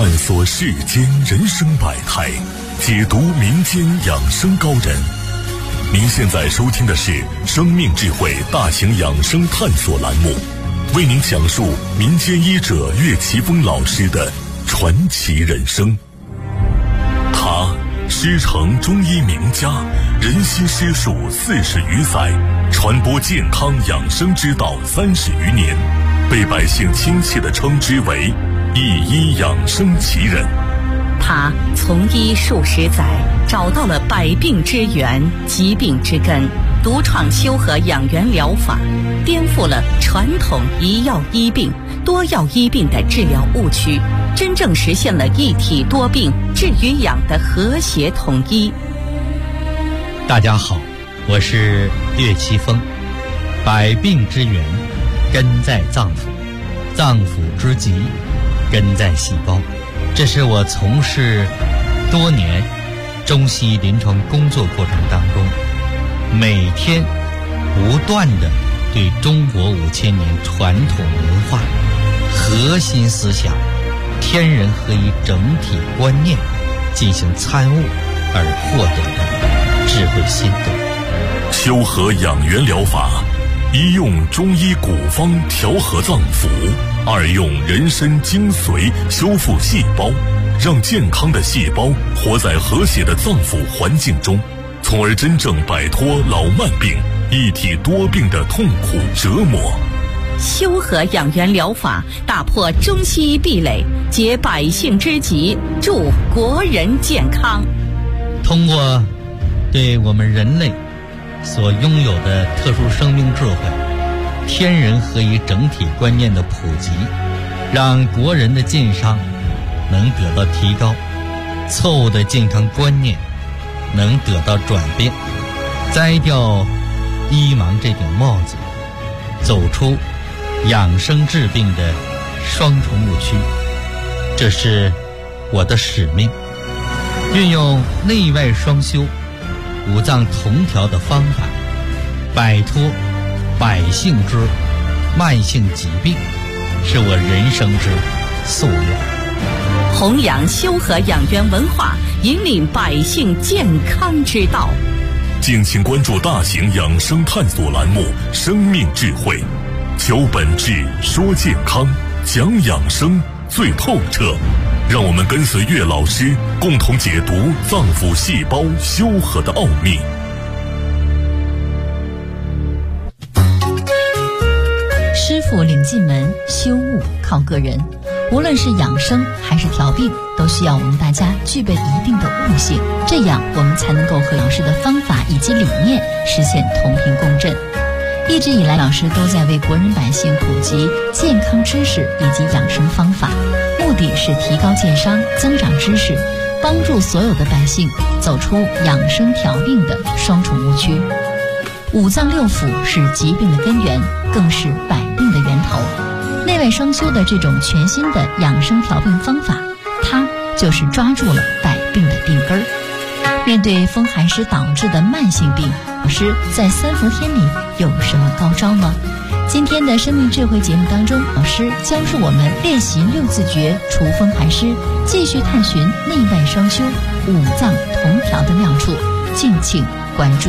探索世间人生百态，解读民间养生高人。您现在收听的是生命智慧大型养生探索栏目，为您讲述民间医者岳奇峰老师的传奇人生。他师承中医名家，人心师术40余载，传播健康养生之道30余年，被百姓亲切地称之为一医养生奇人。 他从医数十载，找到了百病之源、疾病之根，独创修和养元疗法，颠覆了传统一药医病、多药医病的治疗误区，真正实现了一体多病、治与养的和谐统一。 大家好，我是岳奇峰。百病之源根在脏腑，脏腑之疾根在细胞。这是我从事多年中西医临床工作过程当中，每天不断地对中国5000年传统文化、核心思想、天人合一整体观念进行参悟而获得的智慧心得。 修和养元疗法，一用中医古方调和脏腑，二用人参精髓修复细胞，让健康的细胞活在和谐的脏腑环境中，从而真正摆脱老慢病、一体多病的痛苦折磨。 修和养元疗法打破中西医壁垒，解百姓之急，助国人健康。 通过对我们人类所拥有的特殊生命智慧、天人合一整体观念的普及，让国人的健康能得到提高，错误的健康观念能得到转变，摘掉医盲这顶帽子，走出养生治病的双重误区。这是我的使命，运用内外双修、五脏同调的方法，摆脱百姓之慢性疾病，是我人生之夙愿。 弘扬修和养元文化，引领百姓健康之道。 敬请关注大型养生探索栏目《生命智慧》，求本质，说健康，讲养生最透彻。让我们跟随岳老师，共同解读脏腑细胞修和的奥秘。 师傅领进门，修悟靠个人。无论是养生还是调病，都需要我们大家具备一定的悟性，这样我们才能够和老师的方法以及理念实现同频共振。一直以来，老师都在为国人百姓普及健康知识以及养生方法，目的是提高健商、增长知识，帮助所有的百姓走出养生调病的双重误区。五脏六腑是疾病的根源，更是百病的源头。内外双修的这种全新的养生调病方法，它就是抓住了百病的病根儿。面对风寒湿导致的慢性病，老师在三伏天里有什么高招呢？今天的生命智慧节目当中，老师教授我们练习6字诀除风寒湿，继续探寻内外双修、五脏同调的妙处，敬请关注。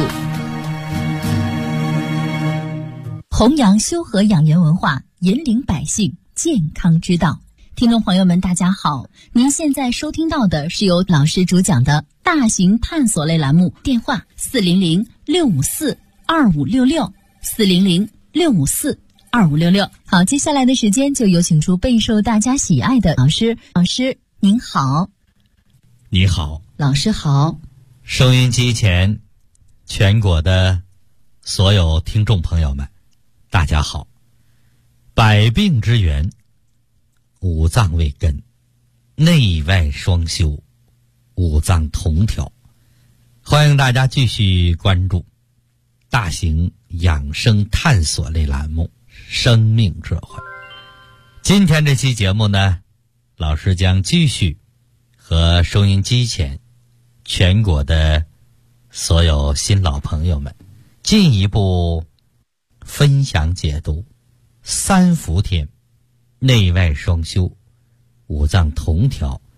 弘扬修和养元文化，引领百姓健康之道。听众朋友们大家好，您现在收听到的是由老师主讲的大型探索类栏目，电话400-654-2566 400-654-2566。好，接下来的时间就有请出备受大家喜爱的老师。老师您好。 你好。 老师好。 收音机前全国的所有听众朋友们大家好。百病之源，五脏为根，内外双修，五脏同调。欢迎大家继续关注大型养生探索类栏目《生命智慧》。今天这期节目呢，老师将继续和收音机前全国的所有新老朋友们进一步分享解读三伏天内外双修、五脏同调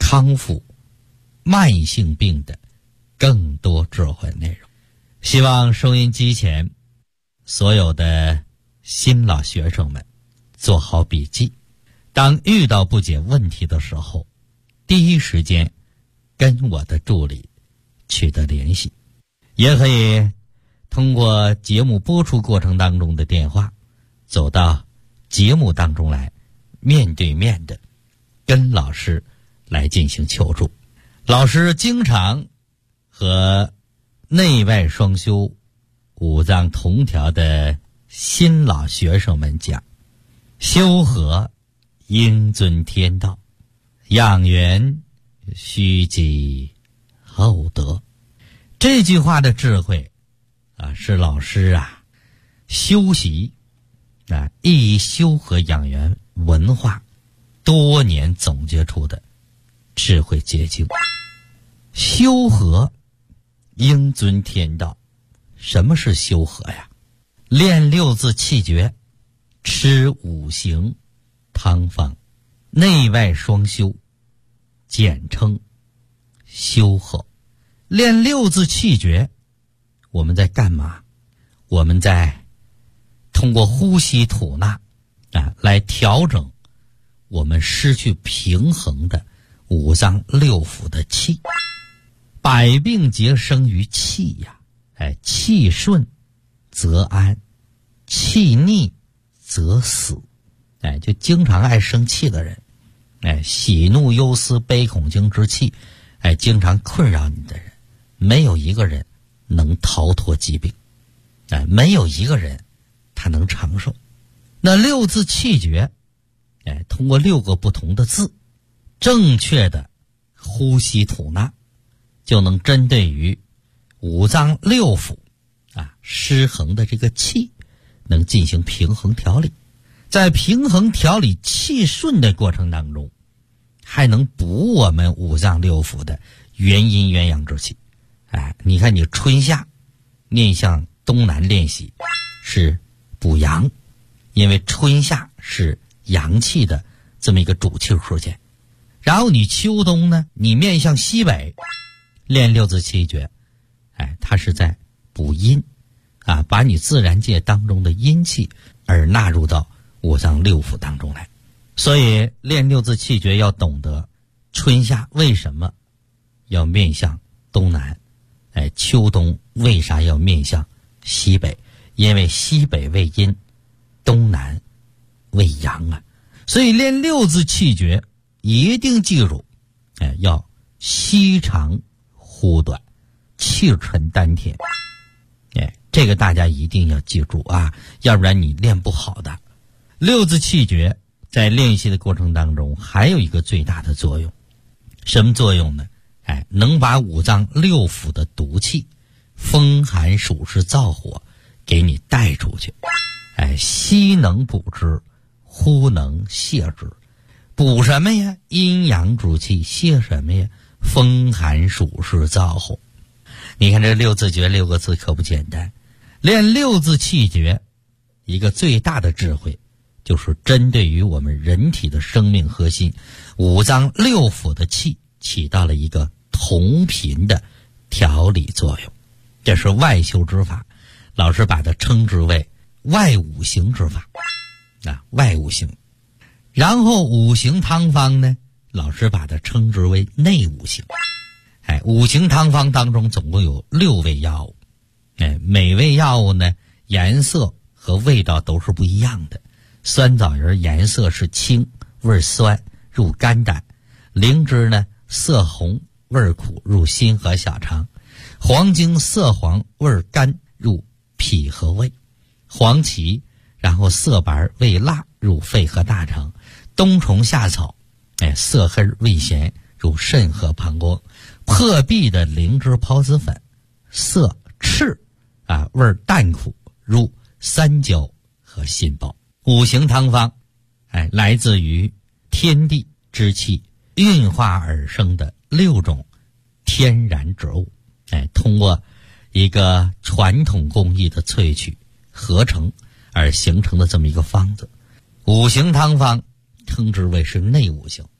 康复慢性病的更多智慧内容。希望收音机前所有的新老学生们做好笔记，当遇到不解问题的时候，第一时间跟我的助理取得联系，也可以通过节目播出过程当中的电话走到节目当中来，面对面的跟老师来进行求助。老师经常和内外双修五脏同调的新老学生们讲，修和应遵天道，养元须积厚德。这句话的智慧是老师修习以修和养元文化多年总结出的智慧结晶。修和应遵天道。什么是修和呀？练六字气诀，吃五行汤方，内外双修，简称修和。练六字气诀，我们在干嘛？我们在通过呼吸吐纳来调整我们失去平衡的五脏六腑的气。百病皆生于气呀，气顺则安，气逆则死。就经常爱生气的人，喜怒忧思悲恐惊之气，经常困扰你的人，没有一个人能逃脱疾病，没有一个人他能长寿。那六字气诀，通过6个不同的字，正确的呼吸吐纳，就能针对于五脏六腑失衡的这个气，能进行平衡调理。在平衡调理气顺的过程当中，还能补我们五脏六腑的元阴元阳之气。你看你春夏面向东南练习是补阳，因为春夏是阳气的这么一个主气出现。然后你秋冬呢，你面向西北练六字气诀，它是在补阴把你自然界当中的阴气而纳入到五脏六腑当中来。所以练六字气诀要懂得春夏为什么要面向东南，秋冬为啥要面向西北？因为西北为阴，东南为阳所以练六字气诀一定记住，要吸长呼短，气沉丹田。这个大家一定要记住要不然你练不好的。六字气诀在练习的过程当中还有一个最大的作用，什么作用呢？能把五脏六腑的毒气、风寒暑湿燥火给你带出去。吸能补之，呼能泻之。补什么呀？阴阳之气。泻什么呀？风寒暑湿燥火。你看这六字诀6个字可不简单。练六字气诀一个最大的智慧，就是针对于我们人体的生命核心五脏六腑的气起到了一个同频的调理作用。这是外修之法，老师把它称之为外五行之法外五行。然后五行汤方呢，老师把它称之为内五行。五行汤方当中总共有6味药物，每味药物呢颜色和味道都是不一样的。酸枣仁颜色是青，味酸，入肝胆；灵芝呢色红，味苦，入心和小肠；黄精色黄，味甘，入脾和胃；黄芪然后色白，味辣，入肺和大肠；冬虫夏草色黑，味咸，入肾和膀胱；破壁的灵芝孢子粉色赤味淡苦，入三焦和心包。五行汤方来自于天地之气运化而生的6种天然植物，通过一个传统工艺的萃取合成而形成的这么一个方子。五行汤方称之为是内五行。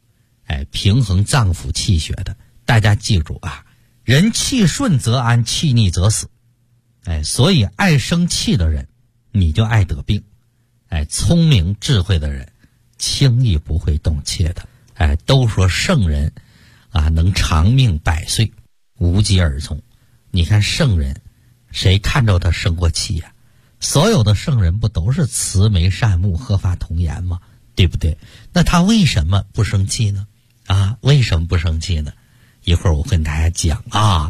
平衡脏腑气血的。大家记住啊，人气顺则安，气逆则死。所以爱生气的人，你就爱得病。聪明智慧的人，轻易不会动气的。都说圣人啊能长命100岁，无疾而终。你看圣人，谁看着他生过气呀？所有的圣人不都是慈眉善目、鹤发童颜吗？对不对？那他为什么不生气呢？为什么不生气呢？一会儿我跟大家讲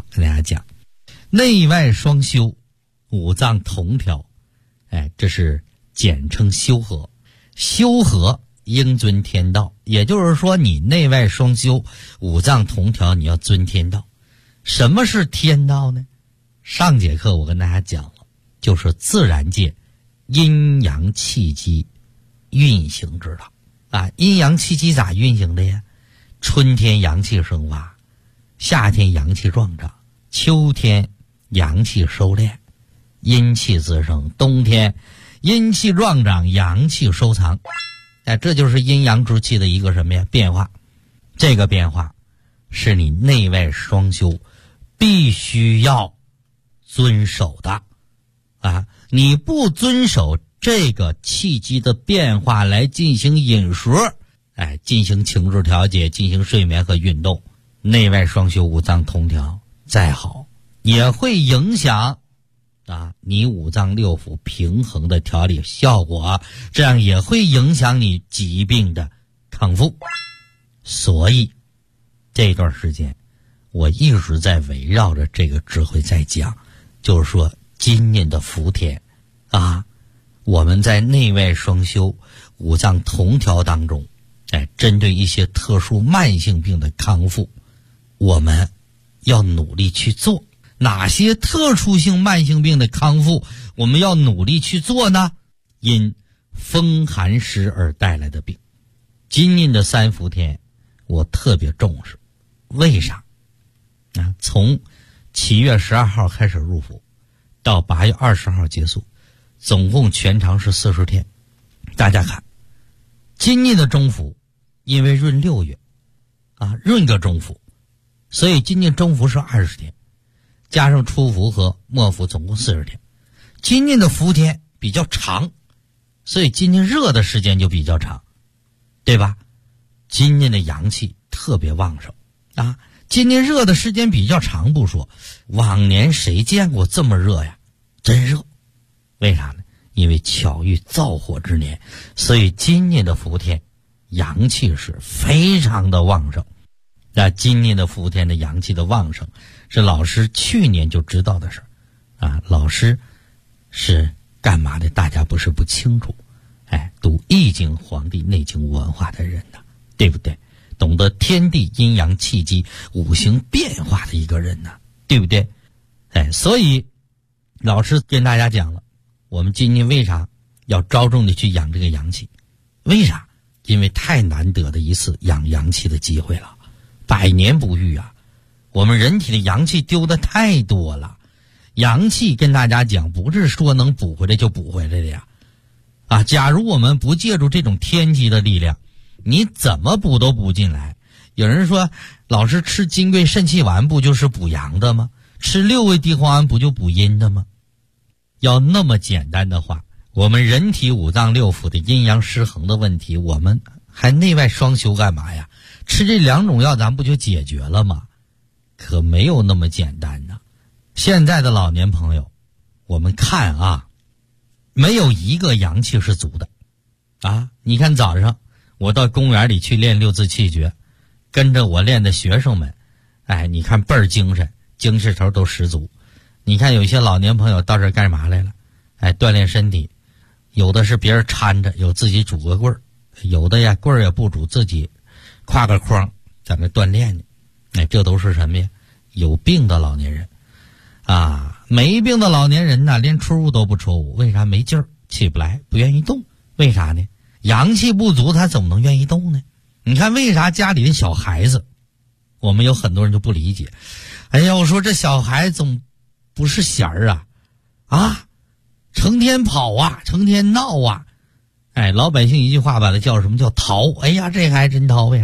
内外双修，五脏同调。这是简称修和。修和应遵天道，也就是说你内外双修，五脏同调，你要遵天道。什么是天道呢？上节课我跟大家讲了，就是自然界阴阳气机运行之道。阴阳气机咋运行的呀？春天阳气生发，夏天阳气壮长，秋天阳气收敛，阴气滋生，冬天阴气壮长，阳气收藏。这就是阴阳之气的一个什么呀？变化。这个变化是你内外双修必须要遵守的。你不遵守这个气机的变化来进行饮食，进行情志调节，进行睡眠和运动，内外双修，五脏同调，再好也会影响你五脏六腑平衡的调理效果，这样也会影响你疾病的康复。所以这段时间我一直在围绕着这个智慧在讲，就是说今年的伏天我们在内外双修，五脏同调当中，针对一些特殊慢性病的康复，我们要努力去做。哪些特殊性慢性病的康复我们要努力去做呢？因风寒湿而带来的病，今年的3伏天我特别重视。为啥？从7月12号开始入伏，到8月20号结束，总共全长是40天。大家看，今年的中伏，因为闰6月闰个中伏，所以今年中伏是20天，加上初伏和末伏总共40天。今年的伏天比较长，所以今年热的时间就比较长，对吧？今年的阳气特别旺盛今年热的时间比较长不说，往年谁见过这么热呀？真热。为啥呢？因为巧遇燥火之年，所以今年的伏天阳气是非常的旺盛。今年的伏天的阳气的旺盛是老师去年就知道的事老师是干嘛的？大家不是不清楚。读易经、黄帝内经文化的人对不对？懂得天地阴阳气机五行变化的一个人对不对？所以老师跟大家讲了，我们今年为啥要着重的去养这个阳气？为啥？因为太难得的一次养阳气的机会了，100年不遇我们人体的阳气丢的太多了。阳气跟大家讲，不是说能补回来就补回来的呀。假如我们不借助这种天机的力量，你怎么补都补进来。有人说，老师吃金匮肾气丸不就是补阳的吗？吃6味地黄丸不就补阴的吗？要那么简单的话，我们人体五脏六腑的阴阳失衡的问题，我们还内外双修干嘛呀？吃这2种药咱不就解决了吗？可没有那么简单呢。现在的老年朋友，我们看没有一个阳气是足的你看早上我到公园里去练6字气诀，跟着我练的学生们你看倍儿精神，精神头都十足。你看有一些老年朋友到这儿干嘛来了？锻炼身体，有的是别人搀着，有自己拄个棍儿，有的棍儿也不拄，自己挎个筐在那锻炼呢。这都是什么呀？有病的老年人没病的老年人连出屋都不出屋。为啥？没劲儿，起不来，不愿意动。为啥呢？阳气不足，他怎么能愿意动呢？你看为啥家里的小孩子，我们有很多人就不理解。我说这小孩总不是弦儿成天跑成天闹老百姓一句话把它叫什么？叫淘。这还真淘。为啥？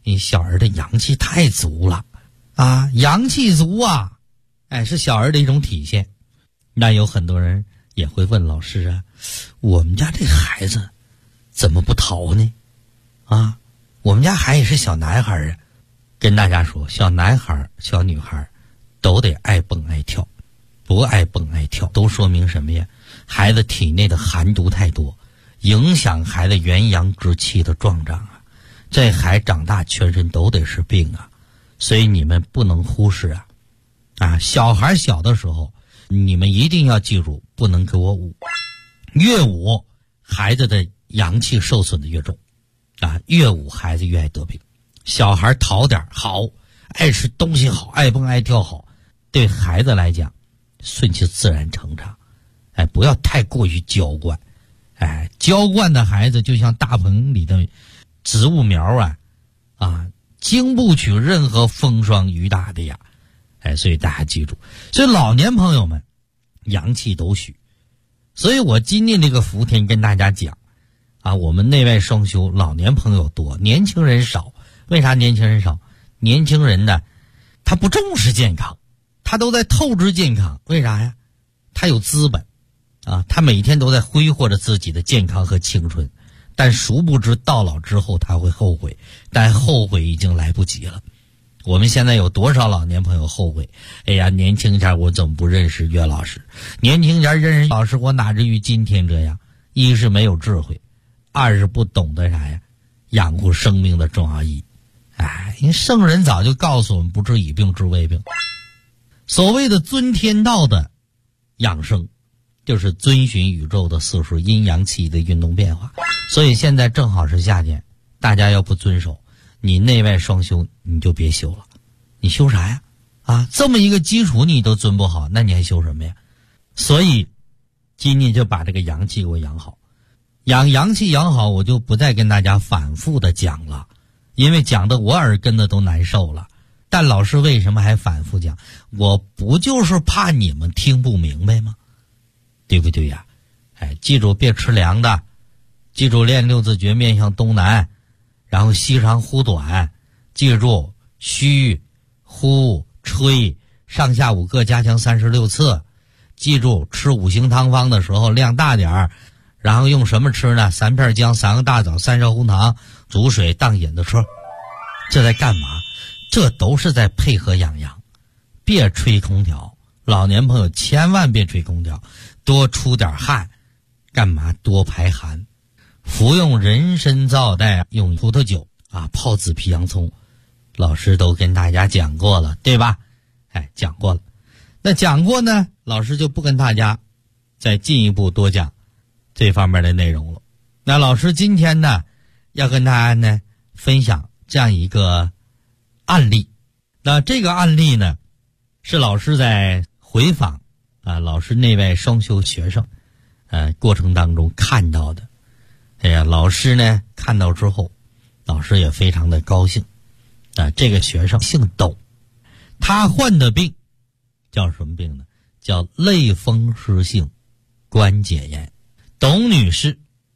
你小儿的阳气太足了啊，阳气足啊，是小儿的一种体现。那有很多人也会问老师啊，我们家这孩子怎么不逃呢？啊，我们家孩子是小男孩啊。跟大家说，小男孩小女孩都得爱蹦爱跳，不爱蹦爱跳都说明什么呀？孩子体内的寒毒太多，影响孩子元阳之气的壮长啊，这孩子长大全身都得是病啊。所以你们不能忽视啊，小孩小的时候你们一定要记住，不能给我捂，越捂孩子的阳气受损的越重啊，越捂孩子越爱得病。小孩淘点好，爱吃东西好，爱蹦爱跳好，对孩子来讲顺其自然成长。不要太过于娇惯，娇惯的孩子就像大棚里的植物苗经不起任何风霜雨打的呀。所以大家记住，所以老年朋友们阳气都虚。所以我今天这个伏天跟大家讲我们内外双修，老年朋友多，年轻人少。为啥年轻人少？年轻人呢，他不重视健康，他都在透支健康。为啥呀？他有资本他每天都在挥霍着自己的健康和青春，但殊不知到老之后他会后悔，但后悔已经来不及了。我们现在有多少老年朋友后悔？哎呀，年轻前我怎么不认识岳老师？年轻前认识老师，我哪至于今天这样？一是没有智慧，二是不懂得啥呀？养护生命的重要意义。因为圣人早就告诉我们，不治已病治未病。所谓的遵天道的养生，就是遵循宇宙的四时阴阳气的运动变化。所以现在正好是夏天，大家要不遵守，你内外双修你就别修了。你修啥呀？这么一个基础你都遵不好，那你还修什么呀？所以今天就把这个阳气给我养好。养阳气养好，我就不再跟大家反复的讲了，因为讲的我耳根子都难受了。但老师为什么还反复讲？我不就是怕你们听不明白吗？对不对呀？记住别吃凉的，记住练六字诀面向东南，然后吸长呼短，记住虚呼吹上下5个加强36次，记住吃五行汤方的时候量大点儿，然后用什么吃呢？3片姜，3个大枣，3勺红糖，煮水当引子吃。这在干嘛？这都是在配合养阳。别吹空调，老年朋友千万别吹空调，多出点汗。干嘛？多排寒。服用人参皂带，用葡萄酒泡紫皮洋葱，老师都跟大家讲过了，对吧？讲过了。那讲过呢，老师就不跟大家再进一步多讲这方面的内容了。那老师今天呢，要跟大家呢分享这样一个案例。那这个案例呢，是老师在回访老师内外双修学生过程当中看到的。老师呢看到之后，老师也非常的高兴。这个学生姓董，他患的病叫什么病呢？叫类风湿性关节炎。董女士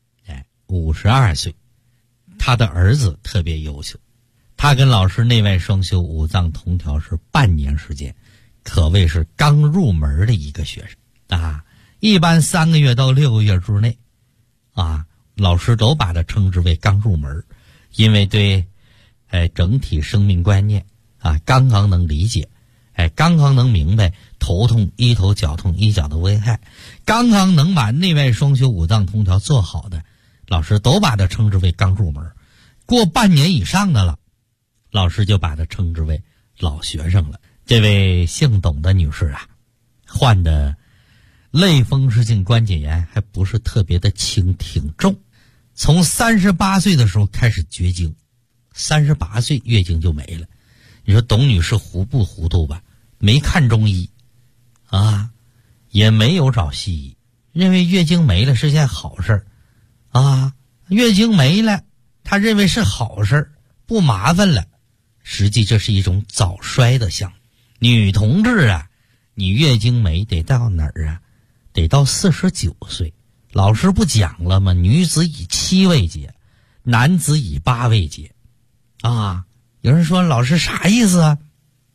52岁，她的儿子特别优秀，她跟老师内外双修五脏同调是半年时间，可谓是刚入门的一个学生一般3个月到6个月之内老师都把它称之为刚入门，因为对整体生命观念刚刚能理解，刚刚能明白头痛医头脚痛医脚的危害，刚刚能把内外双修五脏同调做好的，老师都把它称之为刚入门。过半年以上的了，老师就把它称之为老学生了。这位姓董的女士患的类风湿性关节炎还不是特别的轻，挺重。从38岁的时候开始绝经，38岁月经就没了。你说董女士糊不糊涂吧？没看中医也没有找西医，认为月经没了是件好事月经没了她认为是好事，不麻烦了。实际这是一种早衰的象。女同志你月经没得到哪儿得到49岁。老师不讲了吗？女子以7为节，男子以8为节有人说老师啥意思啊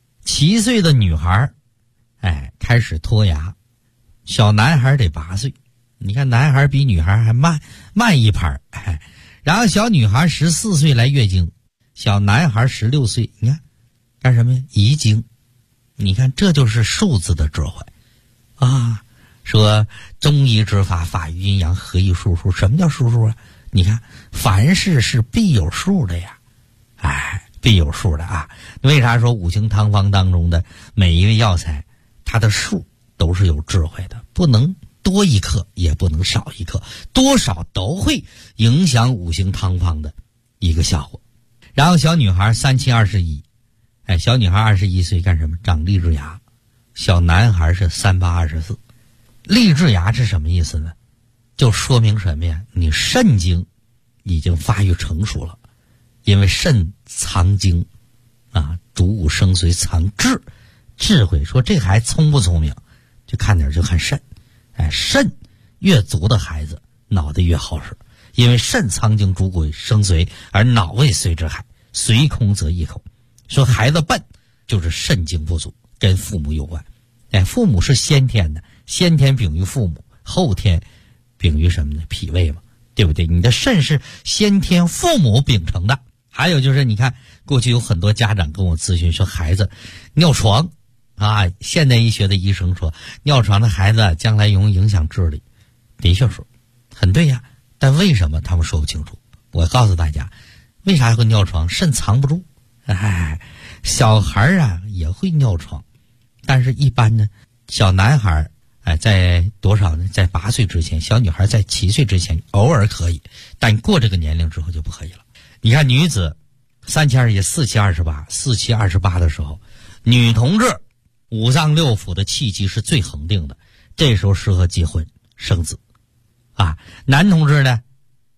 ？7岁的女孩开始脱牙，小男孩得8岁，你看男孩比女孩还慢一拍然后小女孩14岁来月经，小男孩16岁，你看干什么呀？遗精。你看这就是数字的智慧啊！说中医之法，法于阴阳，合一数数。什么叫数数啊？你看凡事是必有数的呀，必有数的啊。为啥说五行汤方当中的每一味药材它的数都是有智慧的，不能多一克也不能少一克，多少都会影响五行汤方的一个效果。然后小女孩3721，小女孩21岁干什么？长立志牙。小男孩是3824。立志牙是什么意思呢？就说明什么呀？你肾经已经发育成熟了，因为肾藏精主五生髓，藏智慧。说这孩子聪不聪明，就看肾。肾越足的孩子脑袋越好使，因为肾藏精主骨生髓，而脑为髓之海，髓空则意空。说孩子笨就是肾精不足，跟父母有关。父母是先天的，先天禀于父母，后天禀于什么呢？脾胃嘛，对不对？你的肾是先天父母秉承的。还有就是你看过去有很多家长跟我咨询说孩子尿床现代医学的医生说尿床的孩子将来容易影响智力，的确说很对呀，但为什么他们说不清楚？我告诉大家为啥会尿床，肾藏不住。小孩也会尿床，但是一般呢，小男孩在多少呢？在8岁之前，小女孩在7岁之前偶尔可以，但过这个年龄之后就不可以了。你看女子3721、4728、4728的时候，女同志五脏六腑的气机是最恒定的，这时候适合结婚生子男同志呢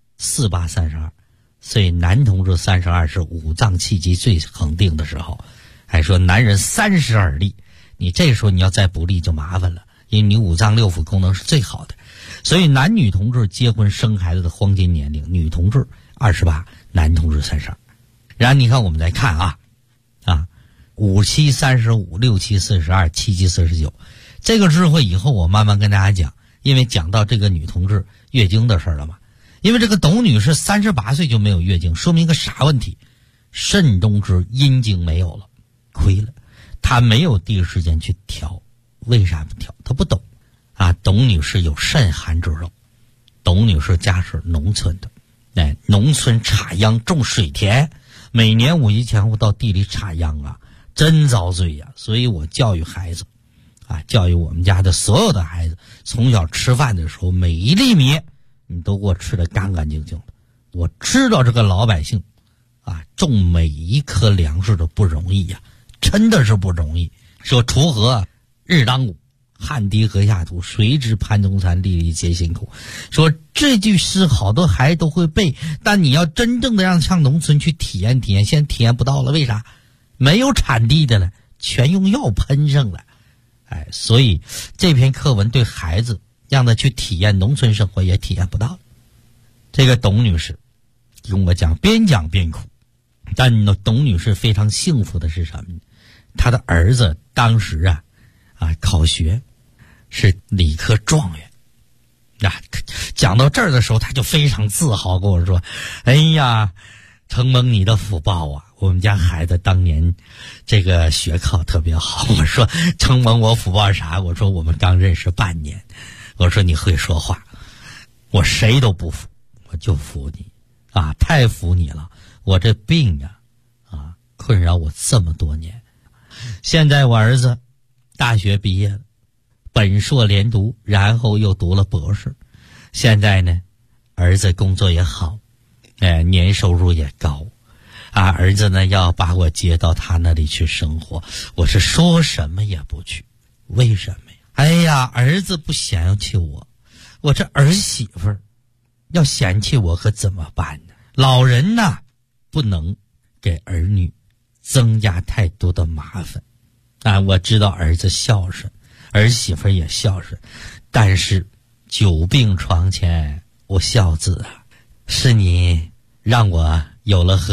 4832，所以男同志32是五脏气机最恒定的时候。还说男人32立，你这时候你要再不立就麻烦了，因为你五脏六腑功能是最好的。所以男女同志结婚生孩子的黄金年龄，女同志28，男同志32。然后你看我们再看5期35、6期42、7期49，这个智慧以后我慢慢跟大家讲，因为讲到这个女同志月经的事了嘛。因为这个董女士38岁就没有月经，说明一个啥问题？肾中之阴经没有了，亏了，她没有第一时间去调。为啥不调？她不懂董女士有肾寒之肉，董女士家是农村的，农村插秧种水田，每年5一前后到地里插秧真遭罪呀。所以我教育孩子教育我们家的所有的孩子，从小吃饭的时候每一粒米你都给我吃得干干净净的。我知道这个老百姓种每一颗粮食都不容易呀，真的是不容易。说锄禾日当午，汗滴禾下土，谁知盘中餐，粒粒皆辛苦。说这句诗好多孩子都会背，但你要真正的让上农村去体验体验，现在体验不到了。为啥？没有产地的了，全用药喷上了。所以这篇课文对孩子让他去体验农村生活也体验不到。这个董女士跟我讲，边讲边哭。但董女士非常幸福的是什么呢？她的儿子当时考学是理科状元。讲到这儿的时候，她就非常自豪跟我说：“哎呀，承蒙你的福报我们家孩子当年这个学考特别好。”我说：“承蒙我福报啥？”我说：“我们刚认识半年。”我说：“你会说话。”我谁都不服，我就服你太服你了。我这病困扰我这么多年。现在我儿子大学毕业了，本硕连读，然后又读了博士。现在呢，儿子工作也好，年收入也高儿子呢要把我接到他那里去生活，我是说什么也不去。为什么呀？哎呀，儿子不嫌弃我，我这儿媳妇儿要嫌弃我可怎么办呢？老人不能给儿女增加太多的麻烦我知道儿子孝顺，儿媳妇也孝顺，但是久病床前无孝子是你让我有了和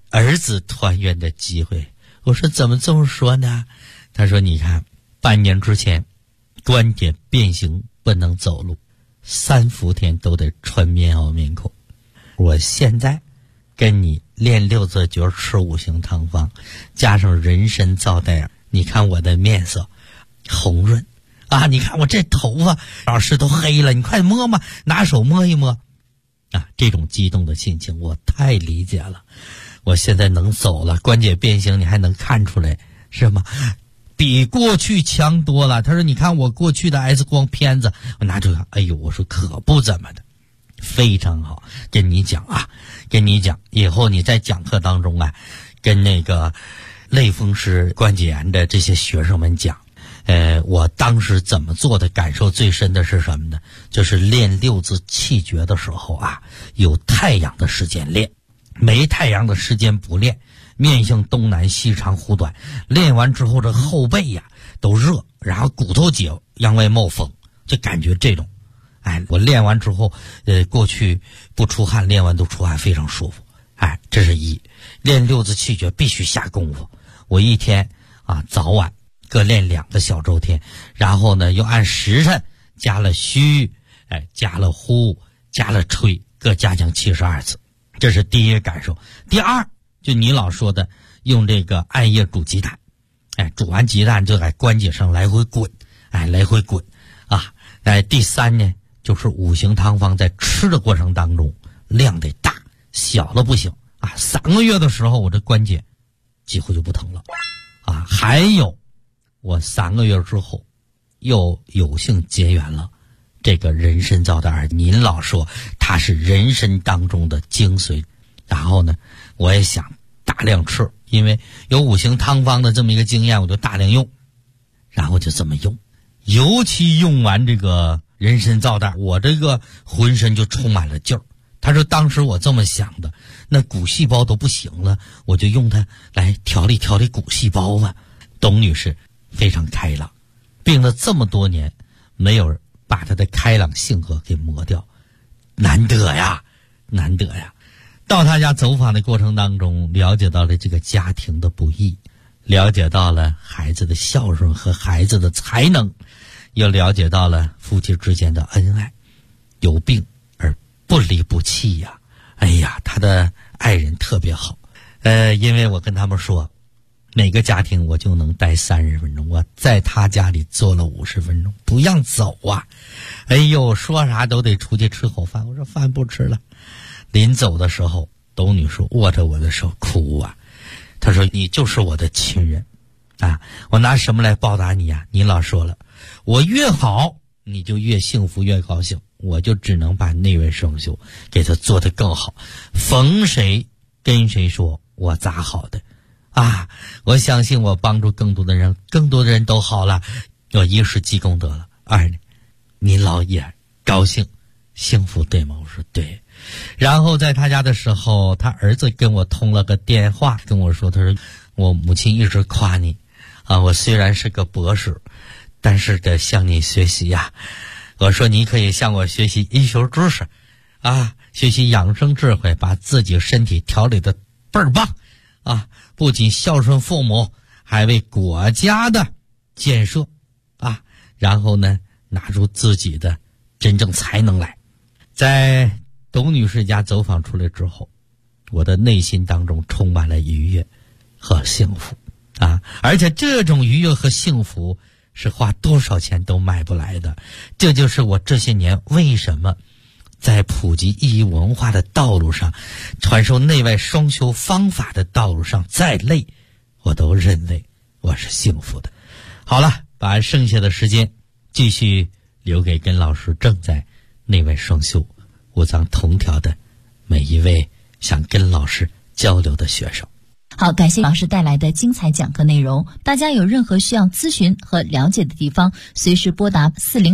儿子团圆的机会。我说怎么这么说呢？他说你看，半年之前关节变形不能走路，3伏天都得穿棉袄棉裤，我现在跟你练6字诀，吃5行汤方，加上人参皂带，你看我的面色红润啊，你看我这头发老师都黑了，你快摸摸，拿手摸一摸啊，这种激动的心情我太理解了。我现在能走了，关节变形你还能看出来是吗？比过去强多了。他说你看我过去的 X 光片子，我拿出来，哎呦，我说可不怎么的，非常好。跟你讲啊，跟你讲，以后你在讲课当中啊，跟那个类风湿关节炎的这些学生们讲，我当时怎么做的感受最深的是什么呢？就是练6字气诀的时候啊，有太阳的时间练，没太阳的时间不练，面向东南西长弧短，练完之后这后背呀都热，然后骨头节往外冒风，就感觉这种，我练完之后，过去不出汗，练完都出汗，非常舒服。这是一。练6字气诀必须下功夫，我一天啊早晚各练2个小周天，然后呢又按时辰加了虚，加了呼，加了吹，各加强72次。这是第一个感受。第二，就你老说的用这个艾叶煮鸡蛋，煮完鸡蛋就在关节上来回滚，来回滚啊。第三呢，就是5行汤方在吃的过程当中量得大，小了不行啊。3个月的时候我这关节几乎就不疼了啊。还有我3个月之后又有幸结缘了这个人参皂带，您老说它是人参当中的精髓，然后呢我也想大量吃，因为有5行汤方的这么一个经验，我就大量用，然后就这么用。尤其用完这个人参皂带，我这个浑身就充满了劲儿。他说当时我这么想的，那骨细胞都不行了，我就用它来调理调理骨细胞吧。董女士非常开朗，病了这么多年没有把她的开朗性格给磨掉，难得呀，难得呀。到她家走访的过程当中，了解到了这个家庭的不易，了解到了孩子的孝顺和孩子的才能，又了解到了夫妻之间的恩爱，有病而不离不弃呀。哎呀，他的爱人特别好，因为我跟他们说，每个家庭我就能待30分钟，我在他家里坐了50分钟，不让走啊。哎呦，说啥都得出去吃口饭，我说饭不吃了。临走的时候，董女士握着我的手哭啊，她说你就是我的亲人啊，我拿什么来报答你呀？你老说了，我越好你就越幸福越高兴，我就只能把内外双修给他做得更好，逢谁跟谁说我咋好的啊！我相信我帮助更多的人，更多的人都好了，我一是积功德了，二呢您老也高兴幸福，对吗？我说对。然后在他家的时候，他儿子跟我通了个电话，跟我说，他说我母亲一直夸你啊，我虽然是个博士，但是得向你学习呀。我说你可以向我学习医学知识啊，学习养生智慧，把自己身体调理的倍儿棒啊！不仅孝顺父母，还为国家的建设啊，然后呢拿出自己的真正才能来。在董女士家走访出来之后，我的内心当中充满了愉悦和幸福啊！而且这种愉悦和幸福是花多少钱都买不来的。这就是我这些年为什么在普及意义文化的道路上，传授内外双修方法的道路上，再累我都认为我是幸福的。好了，把剩下的时间继续留给跟老师正在内外双修五脏同调的每一位想跟老师交流的学生。 好，感谢老师带来的精彩讲课内容。大家有任何需要咨询和了解的地方，随时拨打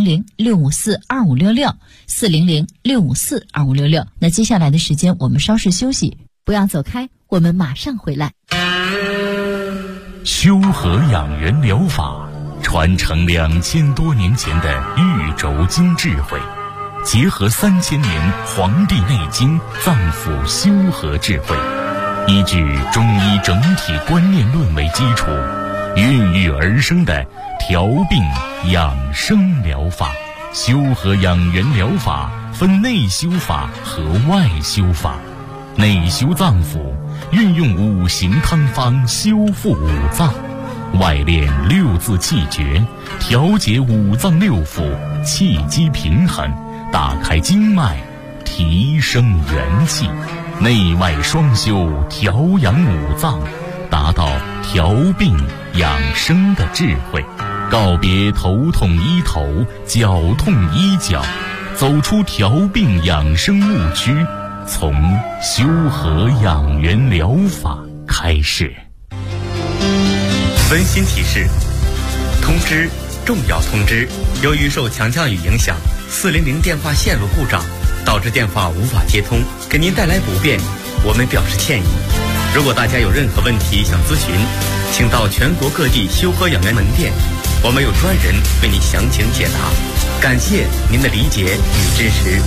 400-654-2566 400-654-2566。那接下来的时间我们稍事休息，不要走开，我们马上回来。 修和养元疗法传承2000多年前的玉轴经智慧，结合3000年《黄帝内经》脏腑修和智慧， 依据中医整体观念论为基础，孕育而生的调病养生疗法。修和养元疗法分内修法和外修法。内修脏腑，运用五行汤方修复五脏；外练六字气诀，调节五脏六腑，气机平衡，打开经脉，提升元气。内外双修，调养五脏，达到调病养生的智慧。告别头痛医头，脚痛医脚，走出调病养生误区，从修和养元疗法开始。 温馨提示：通知，重要通知！由于受强降雨影响，400电话线路故障，导致电话无法接通，给您带来不便，我们表示歉意。如果大家有任何问题想咨询，请到全国各地修和养元门店，我们有专人为您详情解答。感谢您的理解与支持。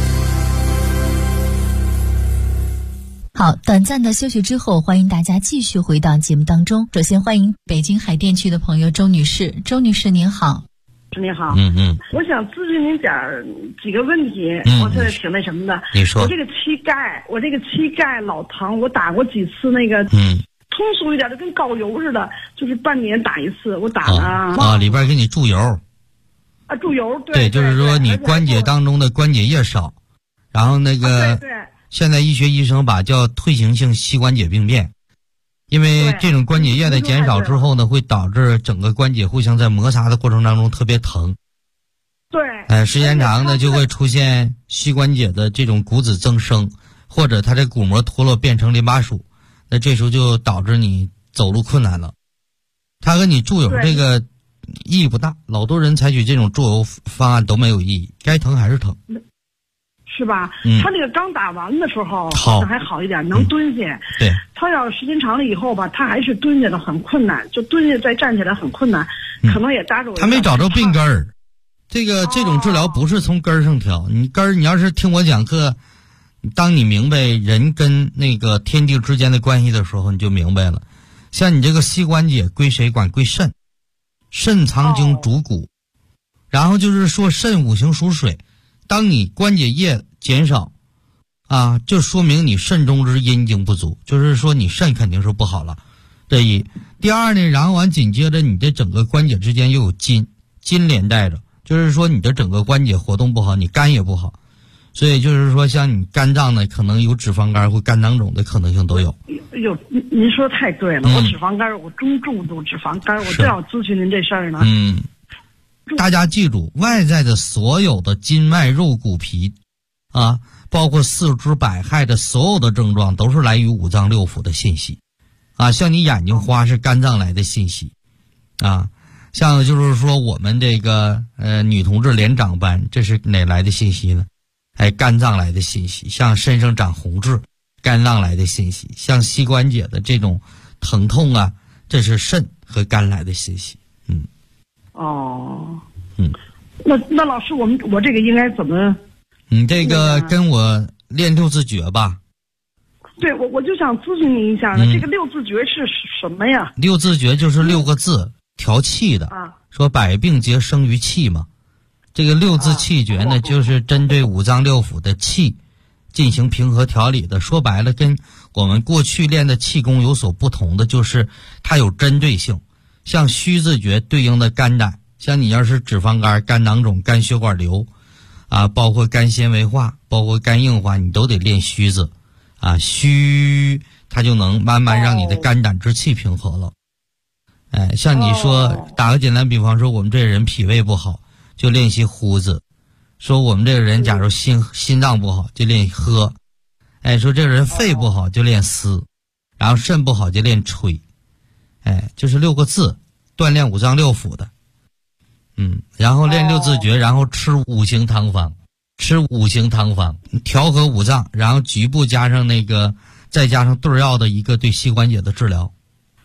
好，短暂的休息之后，欢迎大家继续回到节目当中。首先欢迎北京海淀区的朋友周女士。周女士您好。 你好，我想咨询您几个问题，我是挺那什么的。 你说。 我这个膝盖老疼，我打过几次那个，通俗一点的跟膏油似的，就是半年打一次，我打了里边给你注油。 注油， 对，就是说你关节当中的关节液少，然后那个， 对， 现在医学医生把叫退行性膝关节病变。因为这种关节液的减少之后呢，会导致整个关节互相在摩擦的过程当中特别疼。 对。 时间长呢，就会出现膝关节的这种骨质增生，或者它这骨膜脱落变成淋巴属，那这时候就导致你走路困难了。它跟你注油这个意义不大，老多人采取这种注油方案都没有意义，该疼还是疼。 是吧？他那个刚打完的时候好像还好一点，能蹲下。 对。 他要时间长了以后吧，他还是蹲下的很困难，就蹲下再站起来很困难，可能也搭着我。 他没找着病根儿，这种治疗不是从根儿上调。你根儿，你要是听我讲课，当你明白人跟那个天地之间的关系的时候，你就明白了。像你这个膝关节归谁管？归肾，肾藏精主骨，然后就是说肾五行属水，当你关节液减少就说明你肾中之阴精不足，就是说你肾肯定是不好了。这一。第二呢，然后完紧接着你的整个关节之间又有筋连带着，就是说你的整个关节活动不好，你肝也不好，所以就是说像你肝脏呢可能有脂肪肝或肝囊肿的可能性都有。 您说太对了，我脂肪肝，我中重度脂肪肝，我正要咨询您这事儿呢。 大家记住，外在的所有的筋脉肉骨皮包括四肢百骸的所有的症状都是来于五脏六腑的信息像你眼睛花是肝脏来的信息像就是说我们这个女同志脸长斑，这是哪来的信息呢？肝脏来的信息。像身上长红痣，肝脏来的信息。像膝关节的这种疼痛这是肾和肝来的信息。 那老师，我这个应该怎么？ 你这个跟我练六字诀吧。 对，我就想咨询您一下呢，这个六字诀是什么呀？ 六字诀就是6个字，调气的说百病皆生于气嘛。这个六字气诀呢，就是针对五脏六腑的气进行平和调理的。说白了，跟我们过去练的气功有所不同的，就是它有针对性。像虚字诀对应的肝胆，像你要是脂肪肝、肝囊肿、肝血管瘤包括肝纤维化，包括肝硬化，你都得练虚字虚它就能慢慢让你的肝胆之气平和了。像你说打个简单比方说，我们这人脾胃不好就练习呼字，说我们这个人假如心脏不好就练喝，说这个人肺不好就练思，然后肾不好就练吹，就是6个字锻炼五脏六腑的。然后练六字诀，然后吃五行汤方，调和五脏，然后局部加上再加上对药的一个对膝关节的治疗。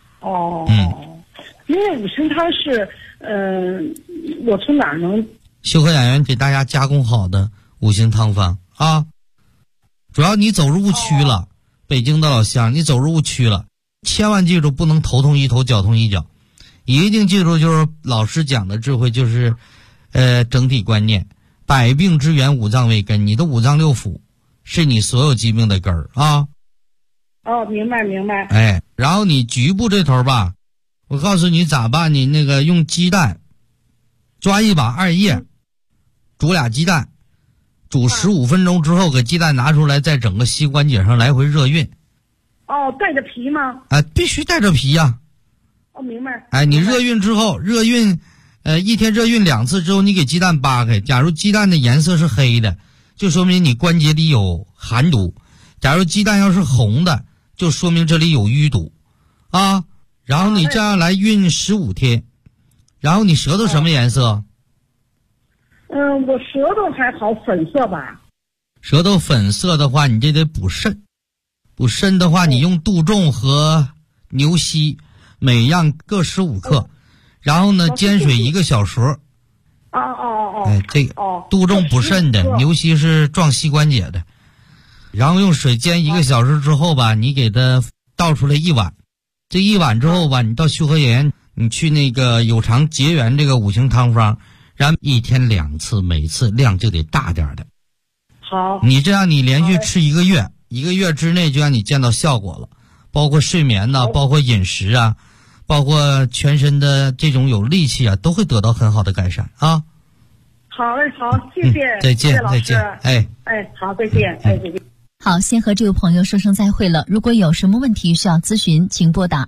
因为五行汤是我从哪儿能？ 修和养元给大家加工好的五行汤方主要你走入误区了， 北京的老乡，你走入误区了，千万记住不能头痛医头脚痛医脚，一定记住就是老师讲的智慧，就是整体观念，百病之源五脏为根，你的五脏六腑是你所有疾病的根儿啊。 哦，明白。 哎，然后你局部这头吧，我告诉你咋办，你那个用鸡蛋抓一把2叶，煮俩鸡蛋，煮15分钟之后，给鸡蛋拿出来，在整个膝关节上来回热运。 哦，带着皮吗？ 必须带着皮呀。 哦，明白。 哎，你热运之后，热运一天热运2次之后，你给鸡蛋扒开，假如鸡蛋的颜色是黑的，就说明你关节里有寒毒；假如鸡蛋要是红的，就说明这里有淤堵啊。然后你这样来运15天，然后你舌头什么颜色？ 我舌头还好，粉色吧。 舌头粉色的话，你这得补肾。补肾的话，你用杜仲和牛膝每样各15克，然后呢煎水1个小时。哎，这个杜仲补肾的，牛膝是壮膝关节的。然后用水煎1个小时之后吧，你给它倒出来1碗。这1碗之后吧，你到修和园，你去那个有偿结缘这个5行汤方，然后1天2次，每次量就得大点的。 好， 你这样你连续吃1个月，1个月之内就让你见到效果了，包括睡眠呐，包括饮食啊，包括全身的这种有力气啊，都会得到很好的改善啊。 好嘞，好，谢谢， 再见， 再见， 哎， 好，再见，再见。 好，先和这位朋友说声再会了。如果有什么问题需要咨询，请拨打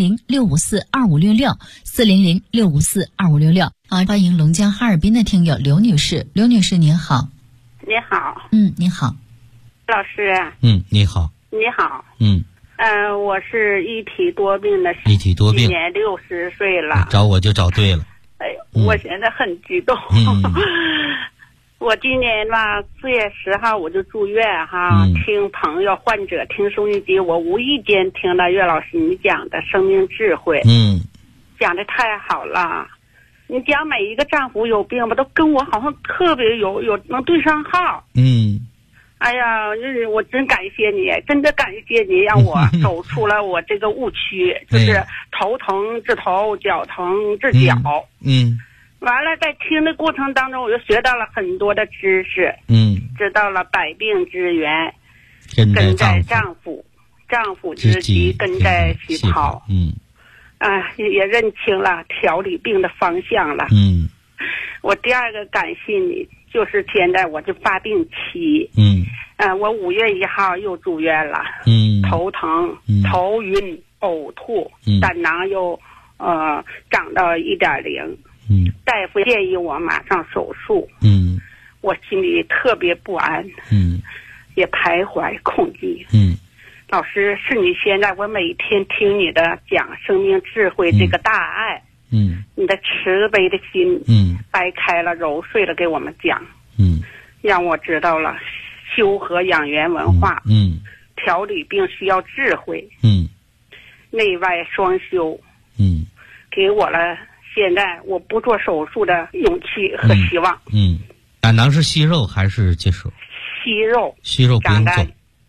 400-654-2566，400-654-2566。好，欢迎龙江哈尔滨的听友刘女士。刘女士您好。 你好。 你好。 老师。 你好。 你好。我是一体多病的， 一体多病， 今年60岁了。 找我就找对了。 哎，我现在很激动。我今年吧4月10号我就住院哈，听朋友患者听收音机，我无意间听到岳老师你讲的生命智慧，讲的太好了。你讲每一个丈夫有病吧，都跟我好像特别有能对上号。哎呀，我真感谢你，真的感谢你，让我走出了我这个误区，就是头疼治头，脚疼治脚。完了，在听的过程当中，我就学到了很多的知识，知道了百病之源根在脏腑，脏腑之疾根在细胞，也认清了调理病的方向了。我第二个感谢你，就是现在我这发病期，我5月1号又住院了，头疼、头晕、呕吐，胆囊又长到1.0。大夫建议我马上手术，我心里特别不安，也徘徊恐惧。老师，是你现在我每天听你的讲生命智慧这个大爱，你的慈悲的心，掰开了揉碎了给我们讲，让我知道了修和养元文化，调理病需要智慧，内外双修，给我了现在我不做手术的勇气和希望。胆囊是息肉还是结石？ 息肉。 息肉不用做。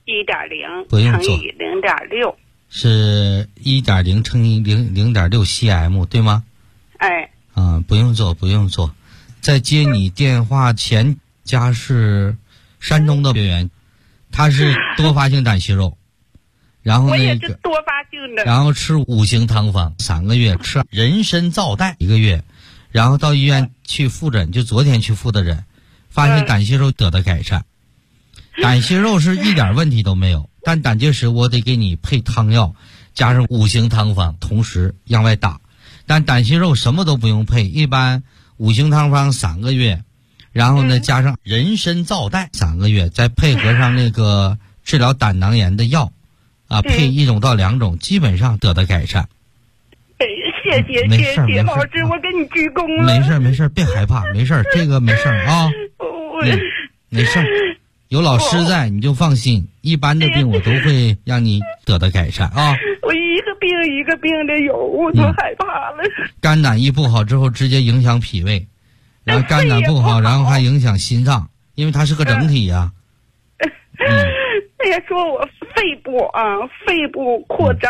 1.0 不用做乘以0.6。 是1.0乘以0.6 cm 对吗？ 哎。 不用做，不用做。在接你电话前家是山东的学员，他是多发性胆息肉。然后我也是多发性的， 然后吃5行汤方3个月，吃人参皂苷1个月，然后到医院去复诊，就昨天去复的诊，发现胆息肉得到改善。胆息肉是一点问题都没有，但胆结石我得给你配汤药，加上5行汤方，同时让外打。但胆息肉什么都不用配，一般5行汤方3个月，然后呢加上人参皂苷3个月，再配合上那个治疗胆囊炎的药。配1种到2种，基本上得到改善。 谢谢老师，我给你鞠躬了。 没事，别害怕，没事，这个没事啊。没事，有老师在你就放心。一般的病我都会让你得到改善啊。 我一个病一个病的有，我都害怕了。 肝胆一不好之后，直接影响脾胃，然后肝胆不好，然后还影响心脏，因为它是个整体呀。 人家说我肺部扩张，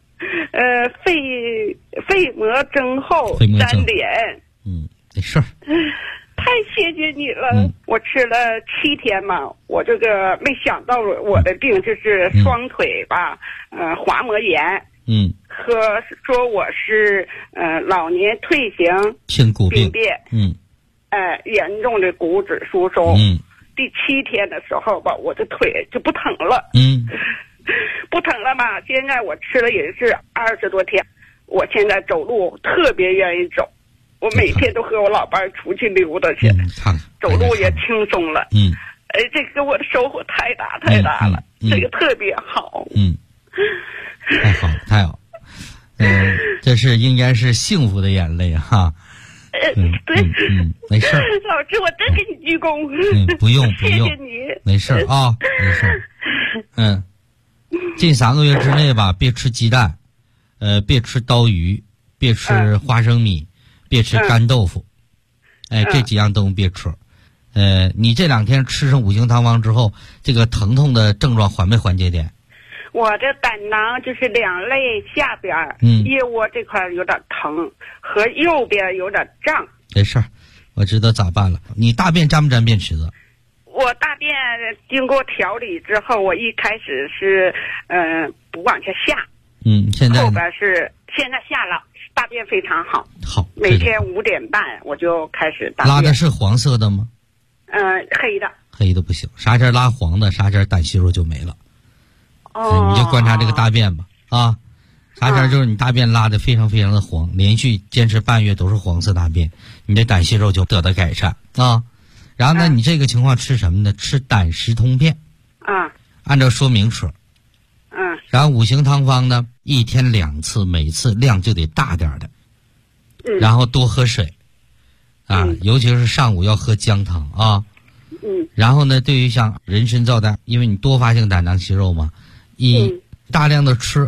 肺膜增厚粘连。 没事儿。 太谢谢你了，我吃了7天嘛，我这个没想到我的病就是双腿吧，滑膜炎。和说我是老年退行病变。严重的骨质疏松。第7天的时候吧，我的腿就不疼了。不疼了嘛，现在我吃了也是20多天，我现在走路特别愿意走。我每天都和我老伴出去溜达去，走路也轻松了。这给我的收获太大了，这个特别好。 太好了，太好。这是应该是幸福的眼泪哈。 对， 没事儿。 老师，我真给你鞠躬。 不用， 谢谢你。 没事儿啊，没事儿。近3个月之内吧，别吃鸡蛋，别吃刀鱼，别吃花生米。别吃干豆腐，这几样东西别吃。你这2天吃上5行汤方之后，这个疼痛的症状缓没缓解点？ 我这胆囊就是2肋下边，腋窝这块有点疼，和右边有点胀。 没事儿，我知道咋办了。你大便沾不沾便池子？ 我大便经过调理之后，我一开始是不往下下， 现在后边是现在下了。大便非常好，每天5点半我就开始大便。 拉的是黄色的吗？ 黑的不行，啥阵拉黄的，啥阵胆息肉就没了。你就观察这个大便吧，啥阵就是你大便拉的非常非常的黄，连续坚持半月都是黄色大便，你的胆息肉就得到改善啊。然后呢，你这个情况吃什么呢？吃胆石通片按照说明吃。然后5行汤方呢，1天2次，每次量就得大点的，然后多喝水，尤其是上午要喝姜汤啊。然后呢，对于像人参皂苷，因为你多发性胆囊息肉嘛，大量的吃，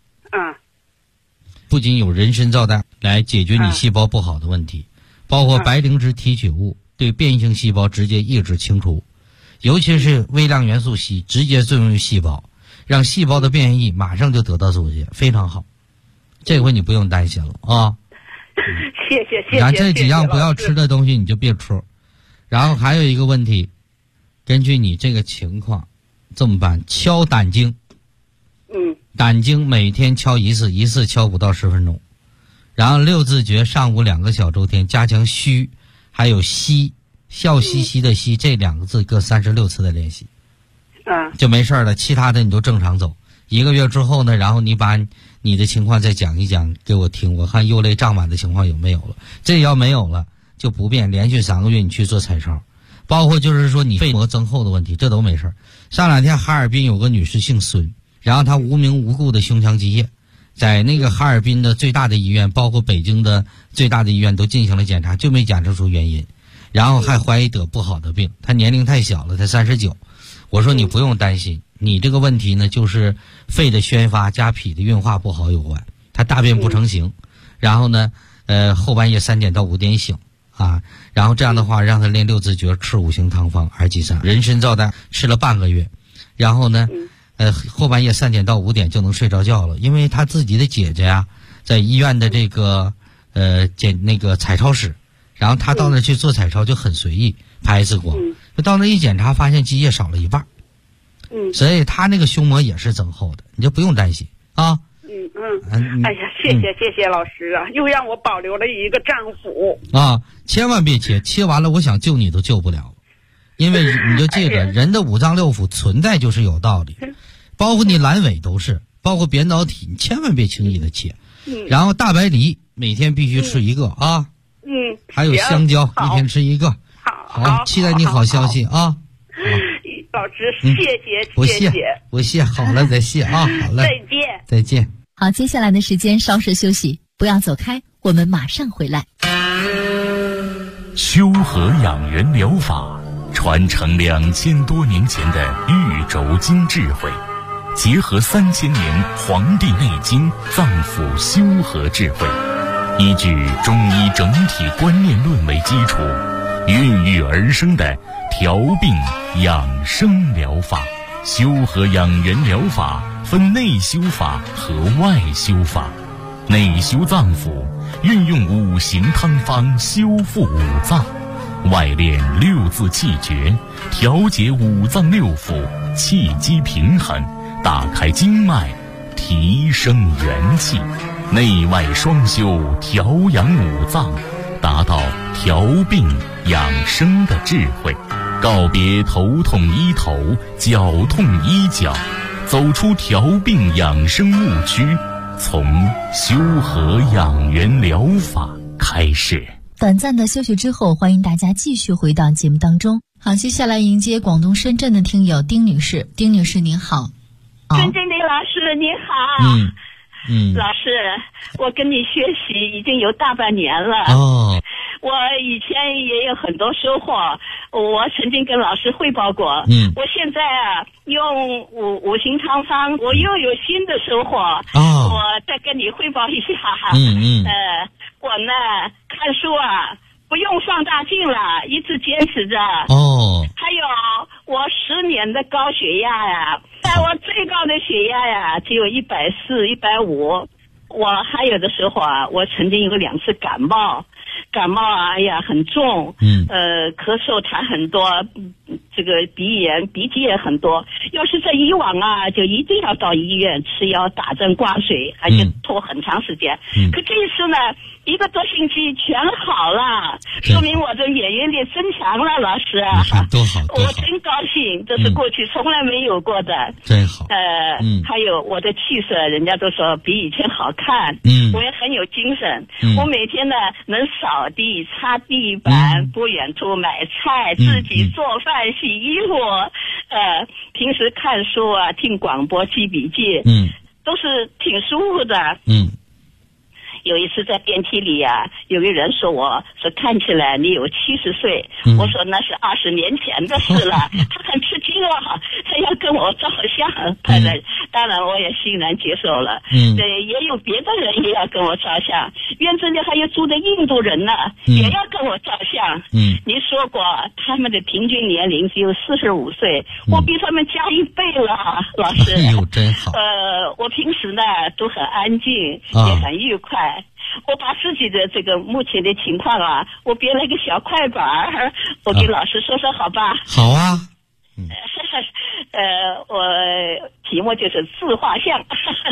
不仅有人参皂苷来解决你细胞不好的问题，包括白灵芝提取物对变异性细胞直接抑制清除，尤其是微量元素硒直接作用于细胞。让细胞的变异马上就得到阻截，非常好。这回你不用担心了啊！ 谢谢。 然后这几样不要吃的东西你就别吃。然后还有一个问题，根据你这个情况，这么办？敲胆经。胆经每天敲1次，一次敲5到10分钟。然后6字诀上午2个小周天，加强虚，还有息，笑嘻嘻的嘻，这2个字各36次的练习。就没事了，其他的你都正常走。1个月之后呢，然后你把你的情况再讲一讲给我听，我看右肋胀满的情况有没有了。这要没有了就不变，连续3个月你去做彩超，包括就是说你肺膜增厚的问题，这都没事。上2天哈尔滨有个女士姓孙，然后她无名无故的胸腔积液，在那个哈尔滨的最大的医院，包括北京的最大的医院都进行了检查，就没检测出原因，然后还怀疑得不好的病。她年龄太小了，才39。我说你不用担心，你这个问题呢，就是肺的宣发加脾的运化不好有关。他大便不成形，然后呢，后半夜3点到5点醒然后这样的话让他练6字诀，吃5行汤方2剂3，人参皂苷吃了半个月，然后呢，后半夜3点到5点就能睡着觉了，因为他自己的姐姐呀，在医院的这个那个彩超室，然后他到那去做彩超就很随意，拍1次光。就到那一检查，发现积液少了1半，所以他那个胸膜也是增厚的，你就不用担心啊。 哎呀，谢谢老师啊，又让我保留了一个脏腑啊！千万别切完了，我想救你都救不了了，因为你就记着，人的5脏6腑存在就是有道理，包括你阑尾都是，包括扁桃体，你千万别轻易的切。然后大白梨每天必须吃1个啊，还有香蕉一天吃1个。好，期待你好消息啊！ 老师，谢谢， 不谢，好了再谢啊，好了，再见。 好，接下来的时间稍事休息，不要走开，我们马上回来。 修和养元疗法传承2000多年前的玉轴经智慧，结合3000年《黄帝内经》脏腑修和智慧，依据中医整体观念论为基础，孕育而生的调病养生疗法。 修和养元疗法分内修法和外修法。内修脏腑，运用五行汤方修复五脏；外练六字气诀，调节五脏六腑，气机平衡，打开经脉，提升元气。内外双修，调养五脏，达到调病养生的智慧。告别头痛医头，脚痛医脚，走出调病养生误区，从修和养元疗法开始。 短暂的休息之后，欢迎大家继续回到节目当中。好，接下来迎接广东深圳的听友丁女士。丁女士您好。 郑经理老师您好。老师，我跟你学习已经有大半年了。我以前也有很多收获，我曾经跟老师汇报过。我现在用五行汤方，我又有新的收获。我再跟你汇报一下。我呢看书不用放大镜了，一直坚持着。还有我10年的高血压我最高的血压只有140、150。我还有的时候我曾经有2次感冒很重，咳嗽痰很多，这个鼻炎鼻涕也很多。要是在以往就一定要到医院吃药打针挂水，而且拖很长时间。可这一次呢1个多星期全好了，说明我的免疫力增强了，老师。 多好， 我真高兴，这是过去从来没有过的。 真好。 还有我的气色，人家都说比以前好看。我也很有精神。我每天呢能扫地、擦地板，不远处买菜，自己做饭、洗衣服。平时看书听广播、记笔记，都是挺舒服的。有一次在电梯里有个人说看起来你有70岁。我说那是20年前的事了。他很吃惊他要跟我照相。当然我也欣然接受了。也有别的人也要跟我照相，院子里还有住的印度人呢，也要跟我照相。你说过他们的平均年龄只有45岁，我比他们加1倍了，老师。 真好。 我平时呢都很安静，也很愉快。我把自己的这个目前的情况我编了一个小快板，我给老师说说好吧？ 好啊。 我题目就是自画像。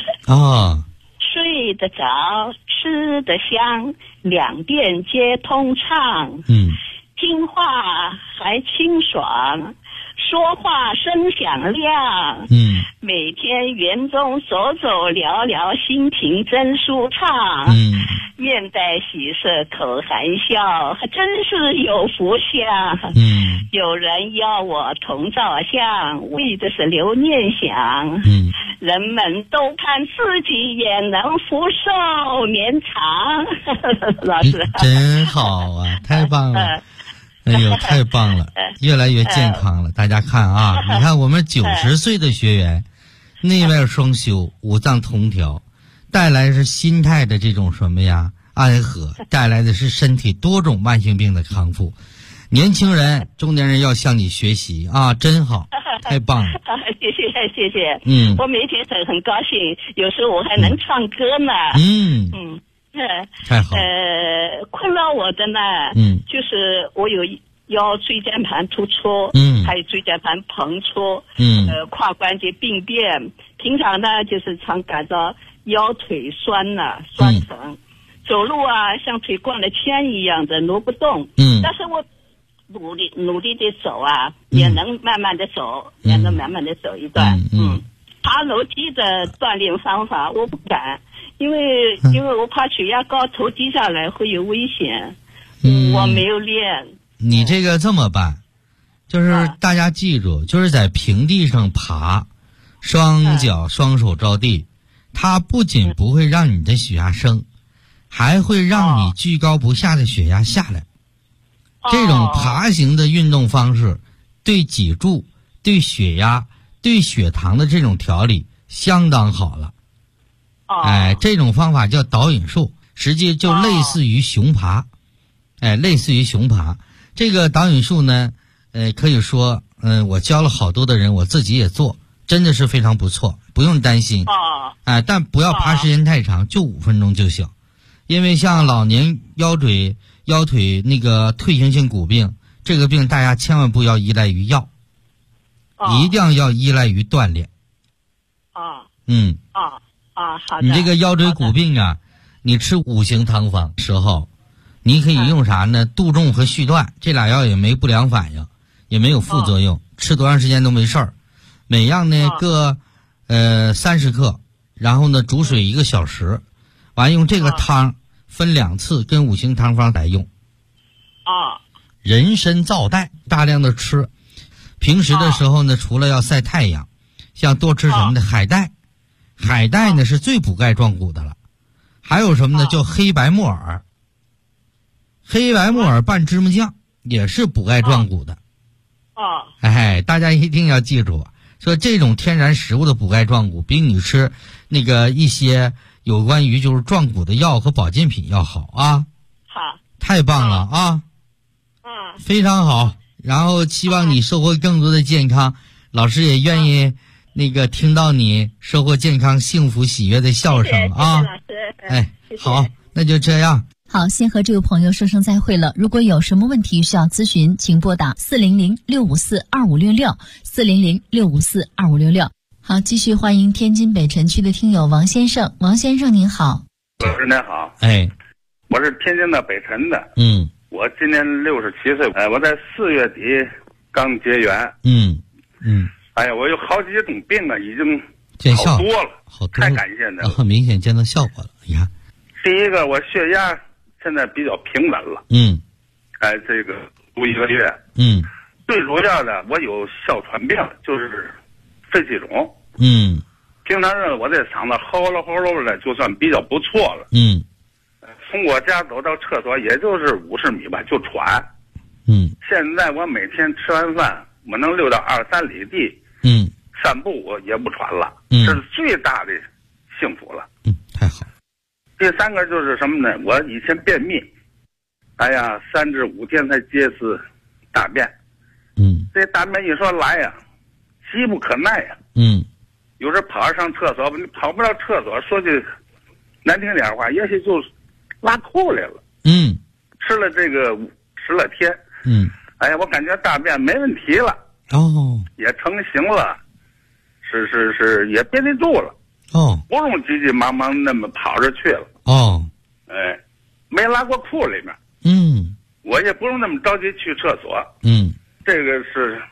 睡得早，吃得香，两边皆通畅。听话还清爽，说话声响亮。每天园中走走聊聊，心情真舒畅。面带喜色口含笑，还真是有福相。有人要我同照相，为的是留念想。人们都看自己也能福寿绵长。老师真好太棒了。哎呦，太棒了，越来越健康了。大家看你看我们90岁的学员，内外双修，五脏同调，带来是心态的这种什么呀安和，带来的是身体多种慢性病的康复。年轻人、中年人要向你学习真好，太棒了。 谢谢。我每天很高兴，有时候我还能唱歌呢。 太好。 困扰我的呢，就是我有腰椎间盘突出，还有椎间盘膨出，胯关节病变。平常呢，就是常感到腰腿酸疼，走路像腿灌了铅一样的挪不动。但是我努力的走也能慢慢的走，也能慢慢的走一段。爬楼梯的锻炼方法我不敢，因为我怕血压高头低下来会有危险。我没有练。 你这个这么办，就是大家记住，就是在平地上爬，双脚双手着地，它不仅不会让你的血压升，还会让你居高不下的血压下来。这种爬行的运动方式对脊柱、对血压、对血糖的这种调理相当好了。这种方法叫导引术，实际就类似于熊爬。类似于熊爬。这个导引术呢，可以说我教了好多的人，我自己也做。 真的是非常不错，不用担心。但不要爬时间太长，就5分钟就行。因为像老年腰腿那个退行性骨病，这个病大家千万不要依赖于药，一定要依赖于锻炼。 好的。 你这个腰椎骨病啊，你吃5型汤方时候，你可以用啥呢？杜仲和续断这俩药也没不良反应，也没有副作用，吃多长时间都没事儿。每样呢各30克，然后呢煮水1个小时，完用这个汤分2次跟5型汤方来用。人参皂带大量的吃，平时的时候呢，除了要晒太阳，像多吃什么呢？海带。海带呢是最补钙壮骨的了。还有什么呢？叫黑白木耳。黑白木耳拌芝麻酱也是补钙壮骨的。大家一定要记住，说这种天然食物的补钙壮骨比你吃那个一些有关于就是壮骨的药和保健品要好啊。 好， 太棒了啊。非常好。然后希望你收获更多的健康，老师也愿意那个听到你收获健康、幸福、喜悦的笑声啊！ 谢谢。 好，那就这样。 好，先和这位朋友说声再会了。如果有什么问题需要咨询，请拨打400-654-2566，400-654-2566。好，继续欢迎天津北辰区的听友王先生。王先生您好。 老师您好。我是天津的北辰的。我今年67岁。我在4月底刚结缘。我有好几种病啊，已经见效好多了，太感谢您了， 很明显见到效果了。你看， 第一个我血压现在比较平稳了。这个读1个月。最主要的我有哮喘病，就是肺气肿。平常我这嗓子吼喽吼喽的，就算比较不错了。从我家走到厕所也就是50米吧，就喘。现在我每天吃完饭，我能溜到2-3里地。散步我也不喘了。这是最大的幸福了。 太好。 第3个就是什么呢？我以前便秘，3至5天才接次大便。这大便一说来呀，急不可耐呀。有时跑着上厕所，你跑不了厕所，说句难听点话，也许就拉裤来了。吃了这个10来天。我感觉大便没问题了。也成型了，是也憋得住了。不用急急忙忙那么跑着去了。没拉过裤里面。我也不用那么着急去厕所。这个是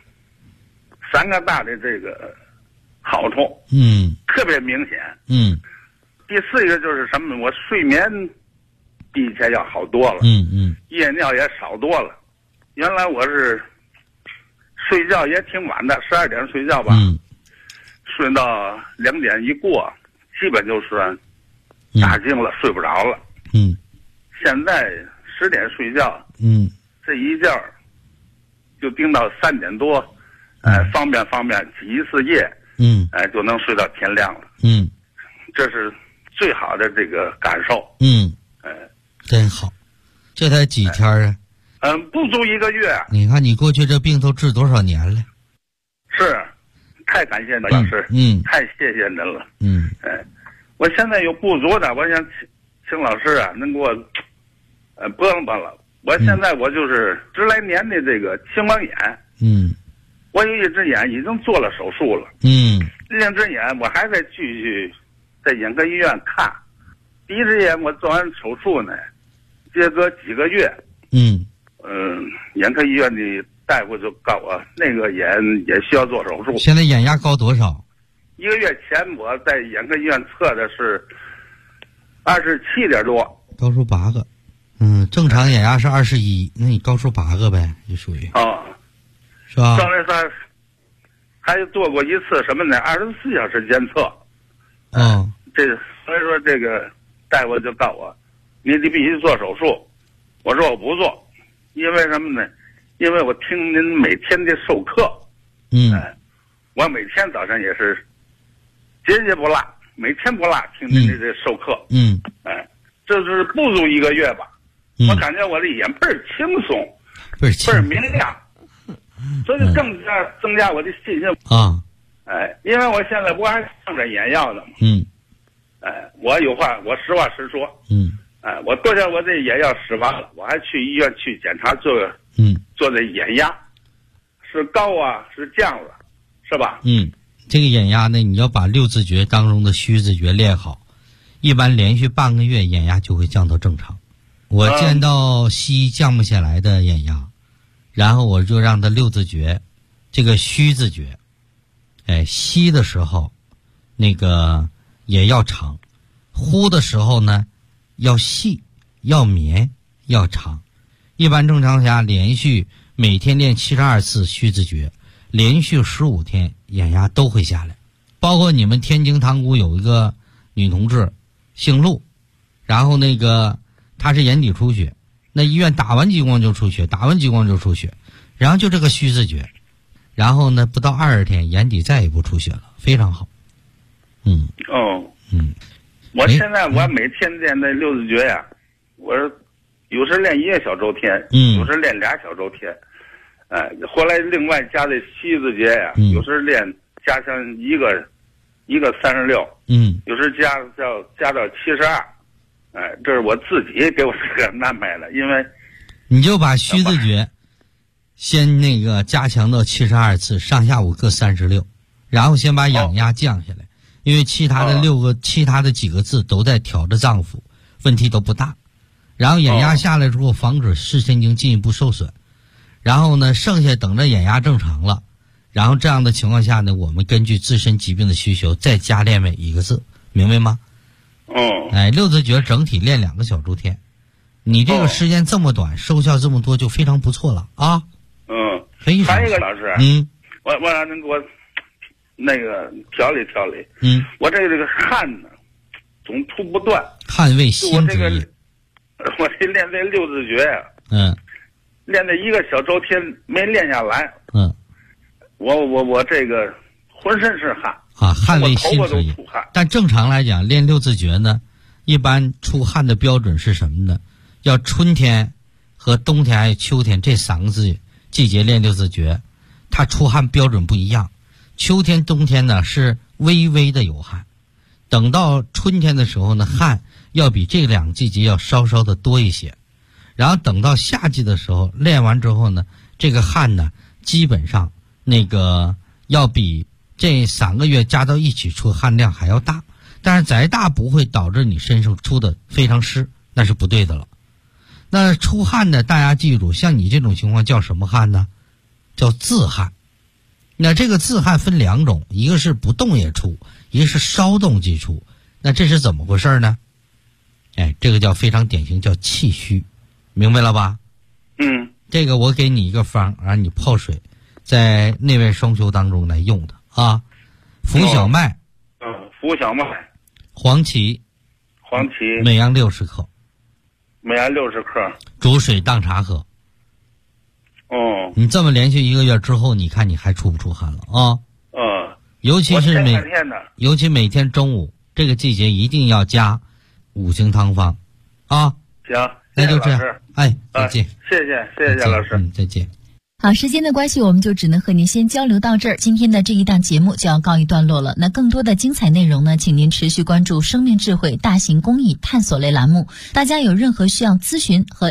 3个大的这个好处。特别明显。第4个就是什么？我睡眠比以前要好多了。夜尿也少多了。原来我是睡觉也挺晚的，12点睡觉吧。睡到2点一过，基本就算打惊了，睡不着了。现在10点睡觉。这一觉就盯到3点多。方便挤一次夜。就能睡到天亮了。这是最好的这个感受。 真好。这才几天啊？ 不足1个月。 你看你过去这病都治多少年了？ 是，太感谢您老师。太谢谢您了。我现在有不足的，我想请老师啊，能给我帮了。我现在我就是10来年的这个青光眼。我有一只眼已经做了手术了。另一只眼我还在继续在眼科医院看。第一只眼我做完手术呢，接隔几个月。眼科医院的大夫就告我那个眼也需要做手术。 现在眼压高多少 ？1个月前我在眼科医院测的是27点多， 高出8个。正常眼压是21，那你高出8个呗，就属于是吧？ 上来他还做过一次什么呢？24小时监测。所以说这个大夫就告我，你得必须做手术。我说我不做，因为什么呢？因为我听您每天的授课。我每天早上也是节不落，每天不落听您的这授课。这是不足1个月吧。我感觉我的眼倍儿轻松，倍儿明亮，所以更加增加我的信心。 因为我现在不还上着眼药呢吗？我有话，我实话实说。我昨天我这眼药使完了，我还去医院去检查做这眼压，是高啊，是降了，是吧？ 这个眼压呢，你要把六字诀当中的虚字诀练好，一般连续半个月眼压就会降到正常。我见到西医降不下来的眼压，然后我就让他六字诀，这个虚字诀，吸的时候那个也要长，呼的时候呢要细要绵要长。一般正常下连续每天练72次虚字诀，连续15天眼压都会下来。包括你们天津塘沽有一个女同志姓陆，然后那个她是眼底出血，那医院打完激光就出血，然后就这个虚字诀，然后呢不到20天眼底再也不出血了，非常好。 我现在我每天练那六字诀呀，我有时练1个小周天，有时练2小周天，后来另外加这虚字诀呀，有时加上一个36，有时加到72，这是我自己给我这个安排的，因为你就把虚字诀先那个加强到72次，上下午各36，然后先把眼压降下来，因为其他的几个字都在调着脏腑，问题都不大。然后眼压下来之后，防止视神经进一步受损。然后呢，剩下等着眼压正常了，然后这样的情况下呢，我们根据自身疾病的需求再加练每一个字，明白吗？六字诀整体练2个小周天，你这个时间这么短，收效这么多，就非常不错了啊。非常。 还有一个老师，我让您给我那个调理调理。我这个汗呢，总出不断。 汗为心之液。 我这练这六字诀呀，练这1个小周天没练下来。我这个浑身是汗啊，汗为心之液。但正常来讲，练六字诀呢，一般出汗的标准是什么呢？要春天和冬天还有秋天这3个季节练六字诀，它出汗标准不一样。秋天冬天呢是微微的有汗，等到春天的时候呢，汗要比这2个季节要稍稍的多一些，然后等到夏季的时候练完之后呢，这个汗呢基本上那个要比这3个月加到一起出汗量还要大，但是再大不会导致你身上出的非常湿，那是不对的了。那出汗呢，大家记住，像你这种情况叫什么汗呢？叫自汗。那这个自汗分2种，一个是不动也出，一个是稍动即出。那这是怎么回事呢？这个叫非常典型，叫气虚，明白了吧？这个我给你一个方，让你泡水，在内外双修当中来用的啊。浮小麦， 浮小麦， 黄芪，每样60克，煮水当茶喝。你这么连续1个月之后，你看你还出不出汗了啊？尤其每天中午这个季节一定要加5行汤方啊。 行， 那就这样。再见。 谢谢老师。 再见。 好，时间的关系，我们就只能和您先交流到这儿。今天的这一档节目就要告一段落了。那更多的精彩内容呢，请您持续关注生命智慧大型公益探索类栏目。大家有任何需要咨询和